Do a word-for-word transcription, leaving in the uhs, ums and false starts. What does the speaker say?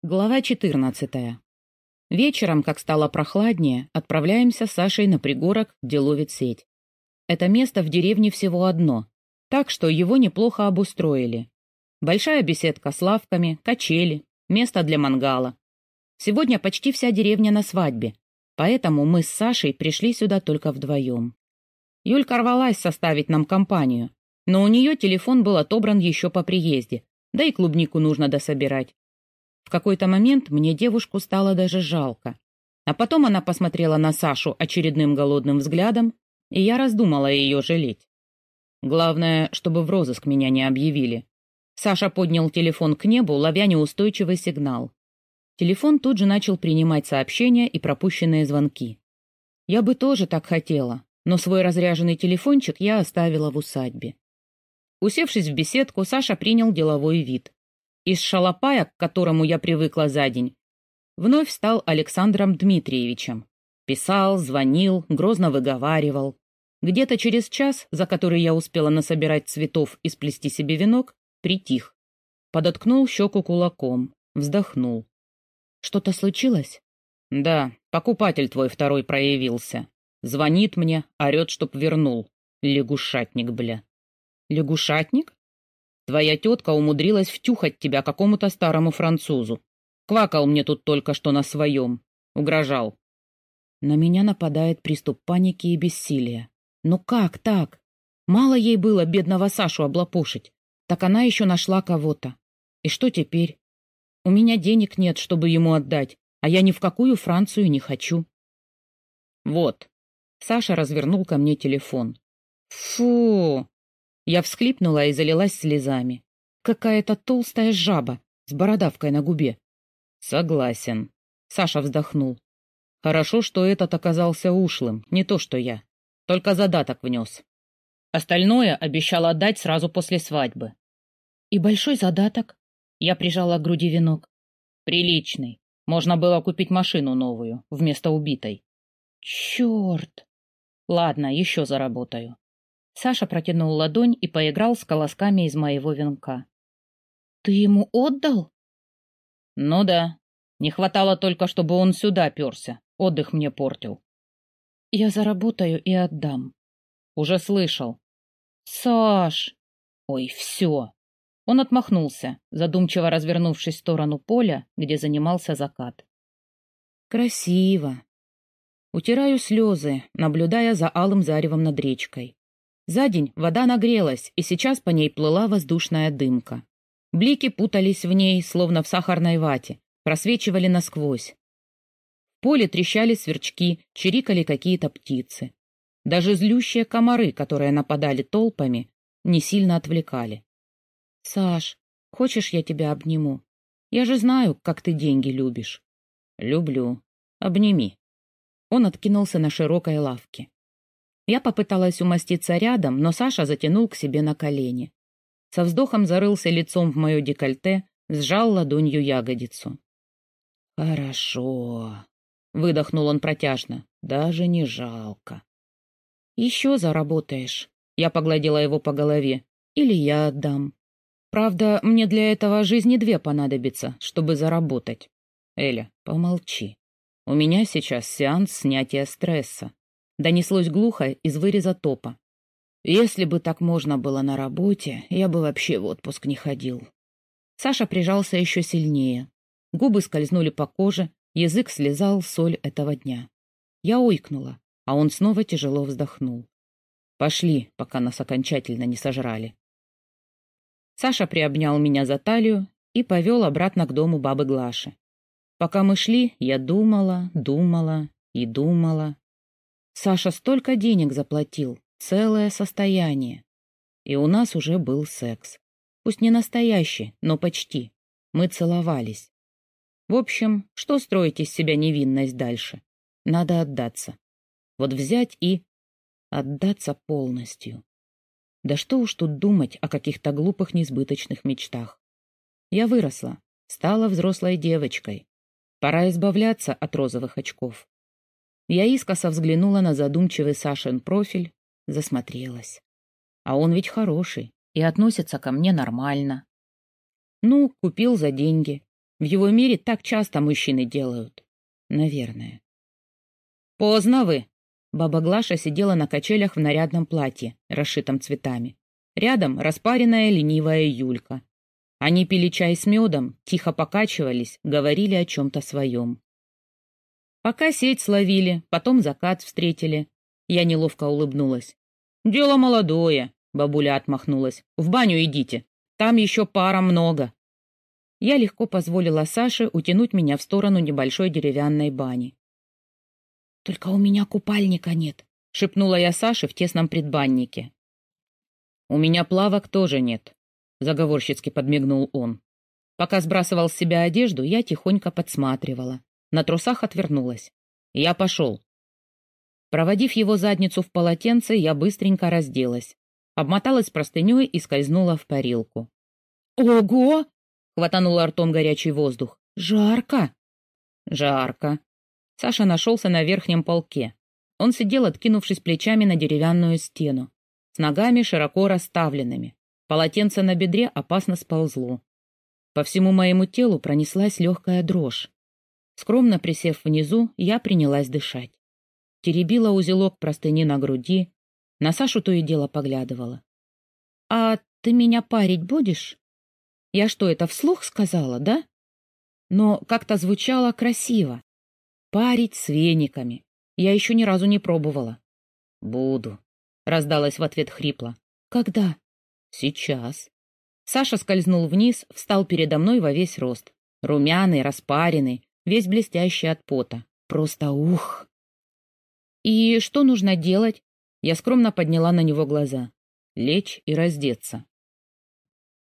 Глава четырнадцатая. Вечером, как стало прохладнее, отправляемся с Сашей на пригорок, где ловит сеть. Это место в деревне всего одно, так что его неплохо обустроили. Большая беседка с лавками, качели, место для мангала. Сегодня почти вся деревня на свадьбе, поэтому мы с Сашей пришли сюда только вдвоем. Юлька рвалась составить нам компанию, но у нее телефон был отобран еще по приезде, да и клубнику нужно дособирать. В какой-то момент мне девушку стало даже жалко. А потом она посмотрела на Сашу очередным голодным взглядом, и я раздумала ее жалеть. Главное, чтобы в розыск меня не объявили. Саша поднял телефон к небу, ловя неустойчивый сигнал. Телефон тут же начал принимать сообщения и пропущенные звонки. Я бы тоже так хотела, но свой разряженный телефончик я оставила в усадьбе. Усевшись в беседку, Саша принял деловой вид. Из шалопая, к которому я привыкла за день, вновь стал Александром Дмитриевичем. Писал, звонил, грозно выговаривал. Где-то через час, за который я успела насобирать цветов и сплести себе венок, притих. Подоткнул щеку кулаком, вздохнул. «Что-то случилось?» «Да, покупатель твой второй проявился. Звонит мне, орет, чтоб вернул. Лягушатник, бля». «Лягушатник?» Твоя тетка умудрилась втюхать тебя какому-то старому французу. Квакал мне тут только что на своем. Угрожал. На меня нападает приступ паники и бессилия. Ну как так? Мало ей было бедного Сашу облапошить. Так она еще нашла кого-то. И что теперь? У меня денег нет, чтобы ему отдать, а я ни в какую Францию не хочу. Вот. Саша развернул ко мне телефон. Фу! Я всхлипнула и залилась слезами. Какая-то толстая жаба с бородавкой на губе. Согласен. Саша вздохнул. Хорошо, что этот оказался ушлым, не то что я. Только задаток внес. Остальное обещал отдать сразу после свадьбы. И большой задаток? Я прижала к груди венок. Приличный. Можно было купить машину новую, вместо убитой. Черт! Ладно, еще заработаю. Саша протянул ладонь и поиграл с колосками из моего венка. «Ты ему отдал?» «Ну да. Не хватало только, чтобы он сюда перся. Отдых мне портил». «Я заработаю и отдам». «Уже слышал». «Саш!» «Ой, все!» Он отмахнулся, задумчиво развернувшись в сторону поля, где занимался закат. «Красиво!» Утираю слезы, наблюдая за алым заревом над речкой. За день вода нагрелась, и сейчас по ней плыла воздушная дымка. Блики путались в ней, словно в сахарной вате, просвечивали насквозь. В поле трещали сверчки, чирикали какие-то птицы. Даже злющие комары, которые нападали толпами, не сильно отвлекали. «Саш, хочешь, я тебя обниму? Я же знаю, как ты деньги любишь». «Люблю. Обними». Он откинулся на широкой лавке. Я попыталась умоститься рядом, но Саша затянул к себе на колени. Со вздохом зарылся лицом в мое декольте, сжал ладонью ягодицу. «Хорошо», — выдохнул он протяжно, — «даже не жалко». «Еще заработаешь», — я погладила его по голове, — «или я отдам. Правда, мне для этого жизни две понадобится, чтобы заработать». «Эля, помолчи. У меня сейчас сеанс снятия стресса». Донеслось глухо из выреза топа. «Если бы так можно было на работе, я бы вообще в отпуск не ходил». Саша прижался еще сильнее. Губы скользнули по коже, язык слезал соль этого дня. Я ойкнула, а он снова тяжело вздохнул. «Пошли, пока нас окончательно не сожрали». Саша приобнял меня за талию и повел обратно к дому бабы Глаши. Пока мы шли, я думала, думала и думала. Саша столько денег заплатил, целое состояние. И у нас уже был секс. Пусть не настоящий, но почти. Мы целовались. В общем, что строить из себя невинность дальше? Надо отдаться. Вот взять и... отдаться полностью. Да что уж тут думать о каких-то глупых несбыточных мечтах. Я выросла, стала взрослой девочкой. Пора избавляться от розовых очков. Я искоса взглянула на задумчивый Сашин профиль, засмотрелась. А он ведь хороший и относится ко мне нормально. Ну, купил за деньги. В его мире так часто мужчины делают. Наверное. «Поздно вы!» Баба Глаша сидела на качелях в нарядном платье, расшитом цветами. Рядом распаренная ленивая Юлька. Они пили чай с медом, тихо покачивались, говорили о чем-то своем. Пока сеть словили, потом закат встретили. Я неловко улыбнулась. «Дело молодое», — бабуля отмахнулась. «В баню идите, там еще пара много». Я легко позволила Саше утянуть меня в сторону небольшой деревянной бани. «Только у меня купальника нет», — шепнула я Саше в тесном предбаннике. «У меня плавок тоже нет», — заговорщицки подмигнул он. Пока сбрасывал с себя одежду, я тихонько подсматривала. На трусах отвернулась. «Я пошел». Проводив его задницу в полотенце, я быстренько разделась. Обмоталась простыней и скользнула в парилку. «Ого!» — хватанула ртом горячий воздух. «Жарко!» «Жарко!» Саша нашелся на верхнем полке. Он сидел, откинувшись плечами на деревянную стену, с ногами широко расставленными. Полотенце на бедре опасно сползло. По всему моему телу пронеслась легкая дрожь. Скромно присев внизу, я принялась дышать. Теребила узелок простыни на груди, на Сашу то и дело поглядывала. «А ты меня парить будешь?» Я что, это вслух сказала, да? Но как-то звучало красиво. Парить с вениками. Я еще ни разу не пробовала. «Буду», — раздалась в ответ хрипло. «Когда?» «Сейчас». Саша скользнул вниз, встал передо мной во весь рост. Румяный, распаренный, весь блестящий от пота. Просто ух! «И что нужно делать?» Я скромно подняла на него глаза. «Лечь и раздеться».